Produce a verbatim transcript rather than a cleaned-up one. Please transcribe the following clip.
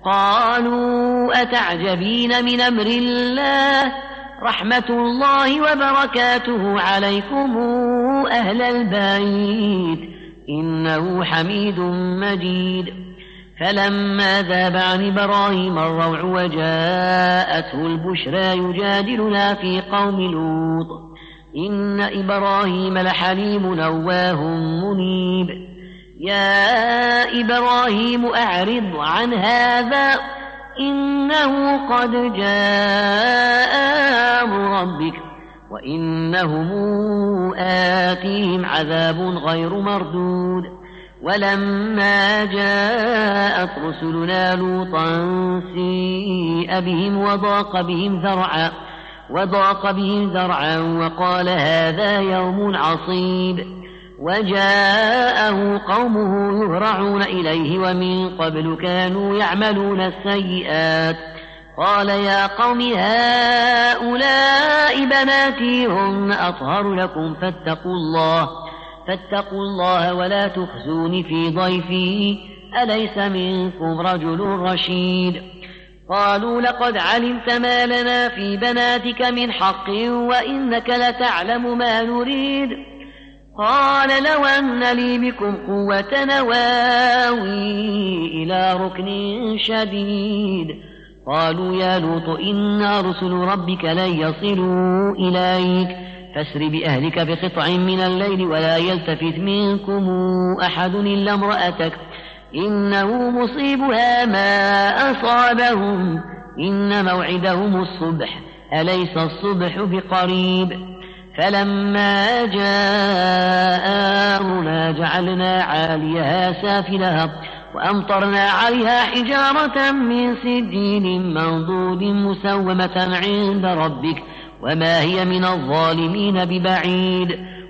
قالوا أتعجبين من أمر الله رحمة الله وبركاته عليكم أهل البيت إنه حميد مجيد. فلما ذاب عن إبراهيم الروع وجاءته البشرى يجادلنا في قوم لوط إن إبراهيم لحليم أواه منيب. يا إبراهيم أعرض عن هذا إنه قد جاء أمر ربك وإنهم آتيهم عذاب غير مردود. ولما جاءت رسلنا لوطا سيء بهم وضاق بهم ذرعا وضاق بهم ذرعا وقال هذا يوم عصيب. وجاءه قومه يهرعون إليه ومن قبل كانوا يعملون السيئات. قال يا قوم هؤلاء بناتي هن أطهر لكم فاتقوا الله فاتقوا الله ولا تخزون في ضيفي أليس منكم رجل رشيد. قالوا لقد علمت ما لنا في بناتك من حق وإنك لتعلم ما نريد. قال لو أن لي بكم قوة نواوي إلى ركن شديد. قالوا يا لوط إنا رسل ربك لن يصلوا إليك فاسر بأهلك بقطع من الليل ولا يلتفت منكم أحد إلا امرأتك إنه مصيبها ما أصابهم إن موعدهم الصبح أليس الصبح بقريب. فلما جاء أمرنا جعلنا عاليها سافلها وأمطرنا عليها حجارة من سجيل منضود مسومة عند ربك وما هي من الظالمين ببعيد.